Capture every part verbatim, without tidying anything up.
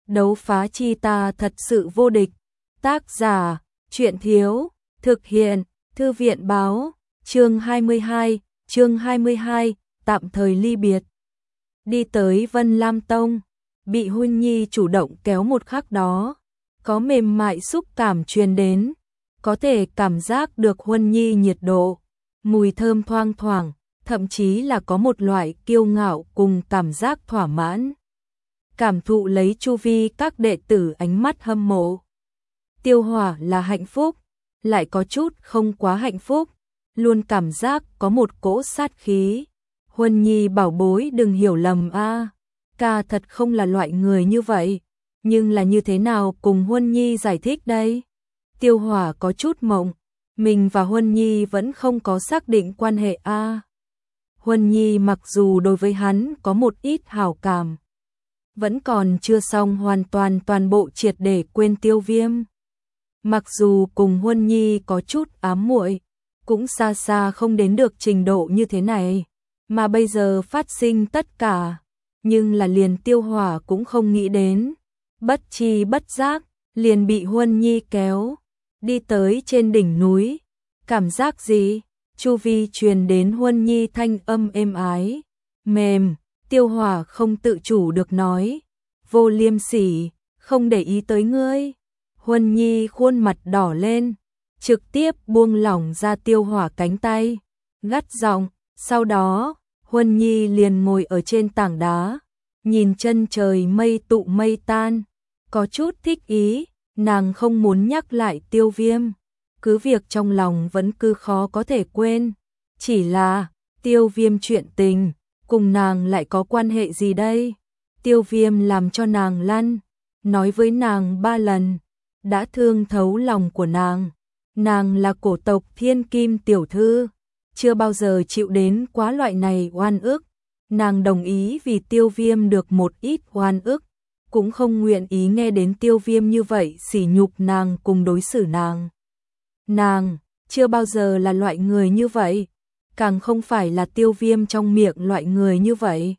Đấu phá chi ta thật sự vô địch. Tác giả, Truyện Thiếu, thực hiện, Thư viện Báo, chương hai mươi hai, chương hai mươi hai, tạm thời ly biệt. Đi tới Vân Lam Tông, bị Huân Nhi chủ động kéo một khắc đó, có mềm mại xúc cảm truyền đến, có thể cảm giác được Huân Nhi nhiệt độ, mùi thơm thoang thoảng, thậm chí là có một loại kiêu ngạo cùng cảm giác thỏa mãn. Cảm thụ lấy chu vi các đệ tử ánh mắt hâm mộ. Tiêu Hỏa là hạnh phúc, lại có chút không quá hạnh phúc, luôn cảm giác có một cỗ sát khí. Huân Nhi bảo bối đừng hiểu lầm a, ca thật không là loại người như vậy, nhưng là như thế nào cùng Huân Nhi giải thích đây? Tiêu Hỏa có chút mộng, mình và Huân Nhi vẫn không có xác định quan hệ a. Huân Nhi mặc dù đối với hắn có một ít hảo cảm, vẫn còn chưa xong hoàn toàn toàn bộ triệt để quên Tiêu Viêm. Mặc dù cùng Huân Nhi có chút ám muội, cũng xa xa không đến được trình độ như thế này, mà bây giờ phát sinh tất cả, nhưng là liền Tiêu Hỏa cũng không nghĩ đến, bất chi bất giác, liền bị Huân Nhi kéo, đi tới trên đỉnh núi. Cảm giác gì? Chu vi truyền đến Huân Nhi thanh âm êm ái, mềm. Tiêu Hỏa không tự chủ được nói, vô liêm sỉ, không để ý tới ngươi. Huân Nhi khuôn mặt đỏ lên, trực tiếp buông lỏng ra Tiêu Hỏa cánh tay, gắt giọng. Sau đó, Huân Nhi liền ngồi ở trên tảng đá, nhìn chân trời mây tụ mây tan, có chút thích ý, nàng không muốn nhắc lại Tiêu Viêm, cứ việc trong lòng vẫn cứ khó có thể quên, chỉ là Tiêu Viêm chuyện tình, cùng nàng lại có quan hệ gì đây? Tiêu Viêm làm cho nàng lăn, nói với nàng ba lần, đã thương thấu lòng của nàng. Nàng là cổ tộc Thiên Kim tiểu thư, chưa bao giờ chịu đến quá loại này oan ức. Nàng đồng ý vì Tiêu Viêm được một ít oan ức, cũng không nguyện ý nghe đến Tiêu Viêm như vậy sỉ nhục nàng cùng đối xử nàng. Nàng chưa bao giờ là loại người như vậy, càng không phải là Tiêu Viêm trong miệng loại người như vậy.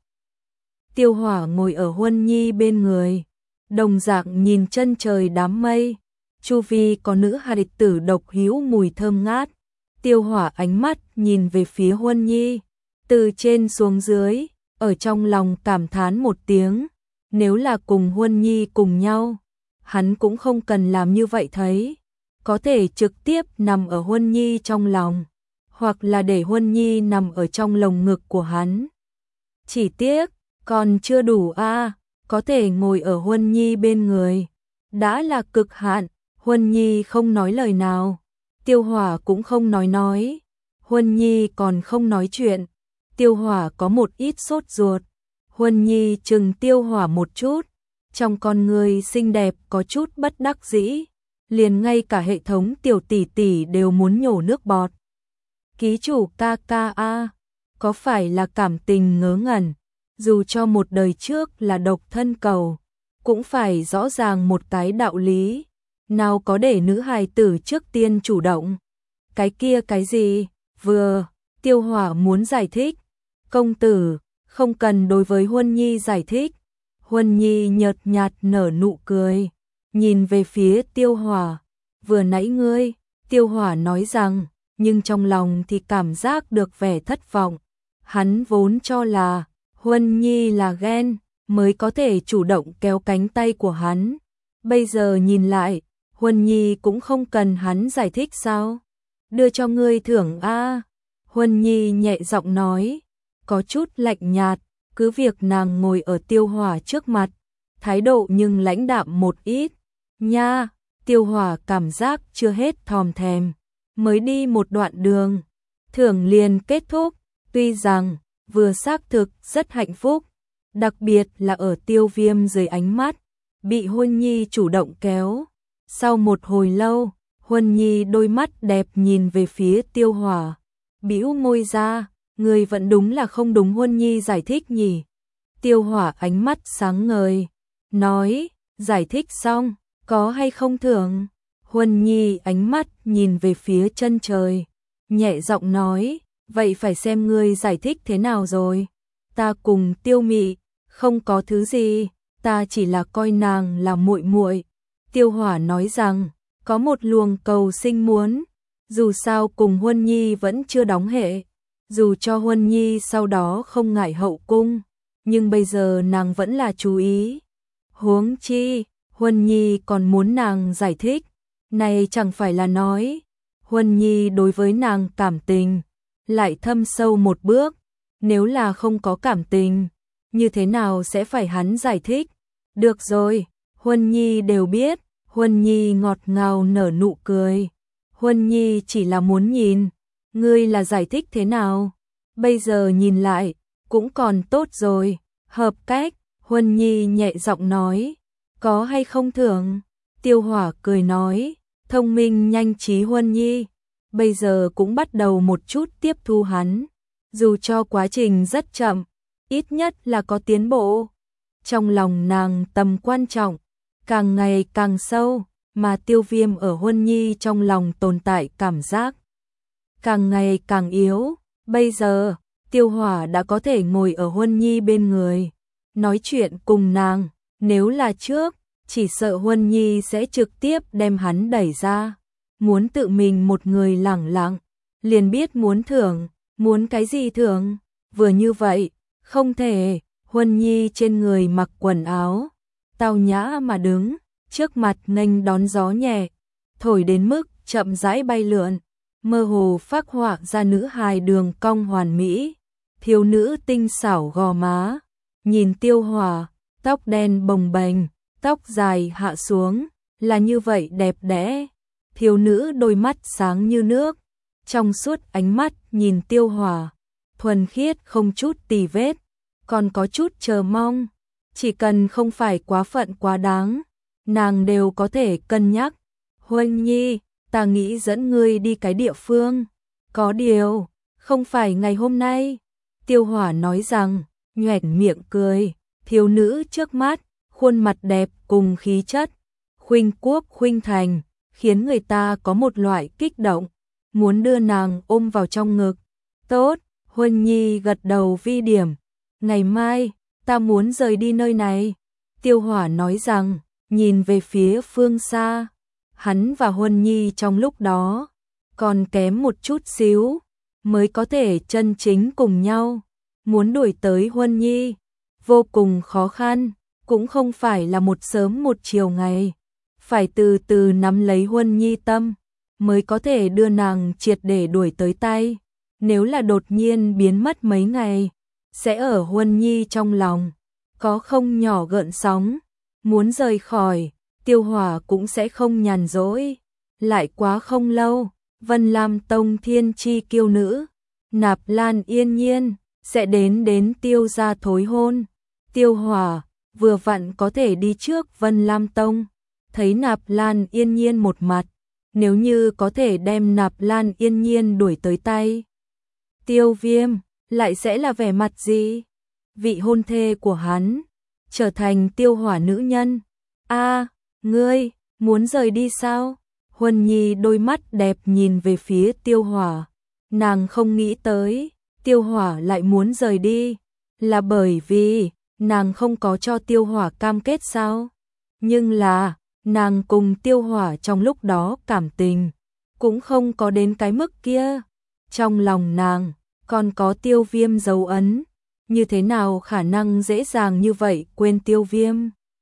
Tiêu Hỏa ngồi ở Huân Nhi bên người, đồng dạng nhìn chân trời đám mây, chu vi có nữ hài tử độc hữu mùi thơm ngát. Tiêu Hỏa ánh mắt nhìn về phía Huân Nhi, từ trên xuống dưới, ở trong lòng cảm thán một tiếng, nếu là cùng Huân Nhi cùng nhau, hắn cũng không cần làm như vậy thấy, có thể trực tiếp nằm ở Huân Nhi trong lòng, hoặc là để Huân Nhi nằm ở trong lồng ngực của hắn. Chỉ tiếc, còn chưa đủ a, có thể ngồi ở Huân Nhi bên người, đã là cực hạn. Huân Nhi không nói lời nào, Tiêu Hỏa cũng không nói nói, Huân Nhi còn không nói chuyện, Tiêu Hỏa có một ít sốt ruột. Huân Nhi chừng Tiêu Hỏa một chút, trong con người xinh đẹp có chút bất đắc dĩ, liền ngay cả hệ thống tiểu tỷ tỷ đều muốn nhổ nước bọt. Ký chủ ca ca a, có phải là cảm tình ngớ ngẩn, dù cho một đời trước là độc thân cầu, cũng phải rõ ràng một cái đạo lý, nào có để nữ hài tử trước tiên chủ động. Cái kia cái gì? Vừa, Tiêu Hỏa muốn giải thích, công tử, không cần đối với Huân Nhi giải thích. Huân Nhi nhợt nhạt nở nụ cười, nhìn về phía Tiêu Hỏa, vừa nãy ngươi, Tiêu Hỏa nói rằng, nhưng trong lòng thì cảm giác được vẻ thất vọng. Hắn vốn cho là Huân Nhi là ghen mới có thể chủ động kéo cánh tay của hắn, bây giờ nhìn lại, Huân Nhi cũng không cần hắn giải thích sao? Đưa cho ngươi thưởng a. Huân Nhi nhẹ giọng nói, có chút lạnh nhạt, cứ việc nàng ngồi ở Tiêu Hỏa trước mặt, thái độ nhưng lãnh đạm một ít. Nha, Tiêu Hỏa cảm giác chưa hết thòm thèm, mới đi một đoạn đường, thưởng liền kết thúc, tuy rằng vừa xác thực rất hạnh phúc, đặc biệt là ở Tiêu Viêm dưới ánh mắt, bị Huân Nhi chủ động kéo. Sau một hồi lâu, Huân Nhi đôi mắt đẹp nhìn về phía Tiêu Hỏa, bĩu môi ra, người vẫn đúng là không đúng Huân Nhi giải thích nhỉ. Tiêu Hỏa ánh mắt sáng ngời, nói, giải thích xong, có hay không thưởng? Huân Nhi ánh mắt nhìn về phía chân trời, nhẹ giọng nói, vậy phải xem ngươi giải thích thế nào rồi. Ta cùng Tiêu Mị, không có thứ gì, ta chỉ là coi nàng là muội muội. Tiêu Hỏa nói rằng, có một luồng cầu sinh muốn, dù sao cùng Huân Nhi vẫn chưa đóng hệ, dù cho Huân Nhi sau đó không ngại hậu cung, nhưng bây giờ nàng vẫn là chú ý. Huống chi, Huân Nhi còn muốn nàng giải thích, này chẳng phải là nói, Huân Nhi đối với nàng cảm tình, lại thâm sâu một bước, nếu là không có cảm tình, như thế nào sẽ phải hắn giải thích. Được rồi, Huân Nhi đều biết. Huân Nhi ngọt ngào nở nụ cười. Huân Nhi chỉ là muốn nhìn, ngươi là giải thích thế nào? Bây giờ nhìn lại, cũng còn tốt rồi. Hợp cách, Huân Nhi nhẹ giọng nói. Có hay không thưởng? Tiêu Hỏa cười nói. Thông minh nhanh trí Huân Nhi. Bây giờ cũng bắt đầu một chút tiếp thu hắn. Dù cho quá trình rất chậm, ít nhất là có tiến bộ. Trong lòng nàng tầm quan trọng càng ngày càng sâu, mà Tiêu Viêm ở Huân Nhi trong lòng tồn tại cảm giác càng ngày càng yếu. Bây giờ, Tiêu Hỏa đã có thể ngồi ở Huân Nhi bên người, nói chuyện cùng nàng, nếu là trước, chỉ sợ Huân Nhi sẽ trực tiếp đem hắn đẩy ra, muốn tự mình một người lẳng lặng, liền biết muốn thưởng, muốn cái gì thưởng, vừa như vậy, không thể. Huân Nhi trên người mặc quần áo tao nhã mà đứng, trước mặt nghênh đón gió nhẹ, thổi đến mức chậm rãi bay lượn, mơ hồ phác họa ra nữ hài đường cong hoàn mỹ, thiếu nữ tinh xảo gò má, nhìn Tiêu Hỏa, tóc đen bồng bềnh, tóc dài hạ xuống, là như vậy đẹp đẽ. Thiếu nữ đôi mắt sáng như nước, trong suốt ánh mắt nhìn Tiêu Hỏa, thuần khiết không chút tì vết, còn có chút chờ mong. Chỉ cần không phải quá phận quá đáng, nàng đều có thể cân nhắc. Huân Nhi, ta nghĩ dẫn ngươi đi cái địa phương. Có điều, không phải ngày hôm nay. Tiêu Hỏa nói rằng, nhoẻn miệng cười. Thiếu nữ trước mắt, khuôn mặt đẹp cùng khí chất, khuynh quốc khuynh thành, khiến người ta có một loại kích động, muốn đưa nàng ôm vào trong ngực. Tốt, Huân Nhi gật đầu vi điểm. Ngày mai, ta muốn rời đi nơi này. Tiêu Hỏa nói rằng, nhìn về phía phương xa. Hắn và Huân Nhi trong lúc đó, còn kém một chút xíu, mới có thể chân chính cùng nhau. Muốn đuổi tới Huân Nhi, vô cùng khó khăn, cũng không phải là một sớm một chiều ngày. Phải từ từ nắm lấy Huân Nhi tâm, mới có thể đưa nàng triệt để đuổi tới tay. Nếu là đột nhiên biến mất mấy ngày, sẽ ở Huân Nhi trong lòng có không nhỏ gợn sóng, muốn rời khỏi, Tiêu Hỏa cũng sẽ không nhàn rỗi. Lại quá không lâu, Vân Lam Tông thiên chi kiêu nữ, Nạp Lan Yên Nhiên sẽ đến đến Tiêu gia thối hôn. Tiêu Hỏa vừa vặn có thể đi trước Vân Lam Tông, thấy Nạp Lan Yên Nhiên một mặt, nếu như có thể đem Nạp Lan Yên Nhiên đuổi tới tay Tiêu Viêm, lại sẽ là vẻ mặt gì? Vị hôn thê của hắn, trở thành Tiêu Hỏa nữ nhân. A, ngươi, muốn rời đi sao? Huân Nhi đôi mắt đẹp nhìn về phía Tiêu Hỏa. Nàng không nghĩ tới, Tiêu Hỏa lại muốn rời đi. Là bởi vì, nàng không có cho Tiêu Hỏa cam kết sao? Nhưng là, nàng cùng Tiêu Hỏa trong lúc đó cảm tình, cũng không có đến cái mức kia. Trong lòng nàng, còn có Tiêu Viêm dấu ấn, như thế nào khả năng dễ dàng như vậy quên Tiêu Viêm?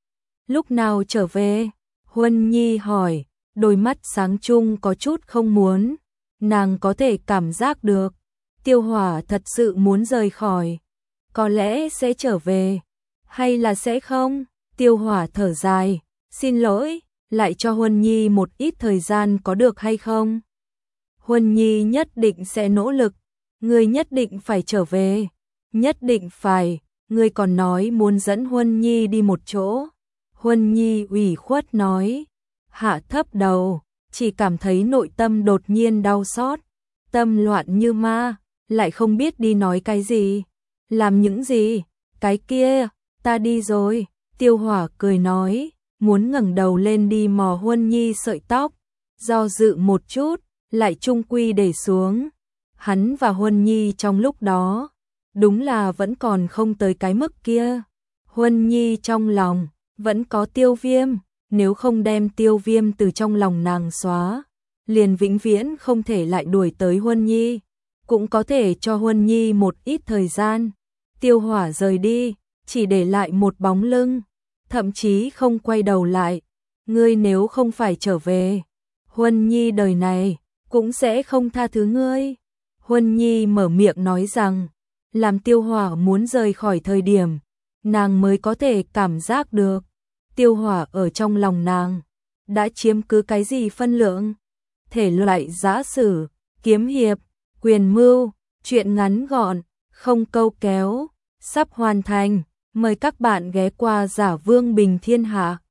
Lúc nào trở về? Huân Nhi hỏi, đôi mắt sáng chung có chút không muốn. Nàng có thể cảm giác được, Tiêu Hỏa thật sự muốn rời khỏi. Có lẽ sẽ trở về, hay là sẽ không? Tiêu Hỏa thở dài, xin lỗi, lại cho Huân Nhi một ít thời gian có được hay không? Huân Nhi nhất định sẽ nỗ lực. Ngươi nhất định phải trở về, nhất định phải, ngươi còn nói muốn dẫn Huân Nhi đi một chỗ. Huân Nhi ủy khuất nói, hạ thấp đầu, chỉ cảm thấy nội tâm đột nhiên đau xót, tâm loạn như ma, lại không biết đi nói cái gì, làm những gì. Cái kia, ta đi rồi. Tiêu Hỏa cười nói, muốn ngẩng đầu lên đi mò Huân Nhi sợi tóc, do dự một chút, lại chung quy để xuống. Hắn và Huân Nhi trong lúc đó, đúng là vẫn còn không tới cái mức kia. Huân Nhi trong lòng vẫn có Tiêu Viêm, nếu không đem Tiêu Viêm từ trong lòng nàng xóa, liền vĩnh viễn không thể lại đuổi tới Huân Nhi, cũng có thể cho Huân Nhi một ít thời gian. Tiêu Hỏa rời đi, chỉ để lại một bóng lưng, thậm chí không quay đầu lại. Ngươi nếu không phải trở về, Huân Nhi đời này cũng sẽ không tha thứ ngươi. Huân Nhi mở miệng nói rằng, làm Tiêu Hỏa muốn rời khỏi thời điểm, nàng mới có thể cảm giác được Tiêu Hỏa ở trong lòng nàng đã chiếm cứ cái gì phân lượng. Thể loại giã sử, kiếm hiệp, quyền mưu, truyện ngắn gọn, không câu kéo, sắp hoàn thành. Mời các bạn ghé qua Giả Vương Bình Thiên Hạ.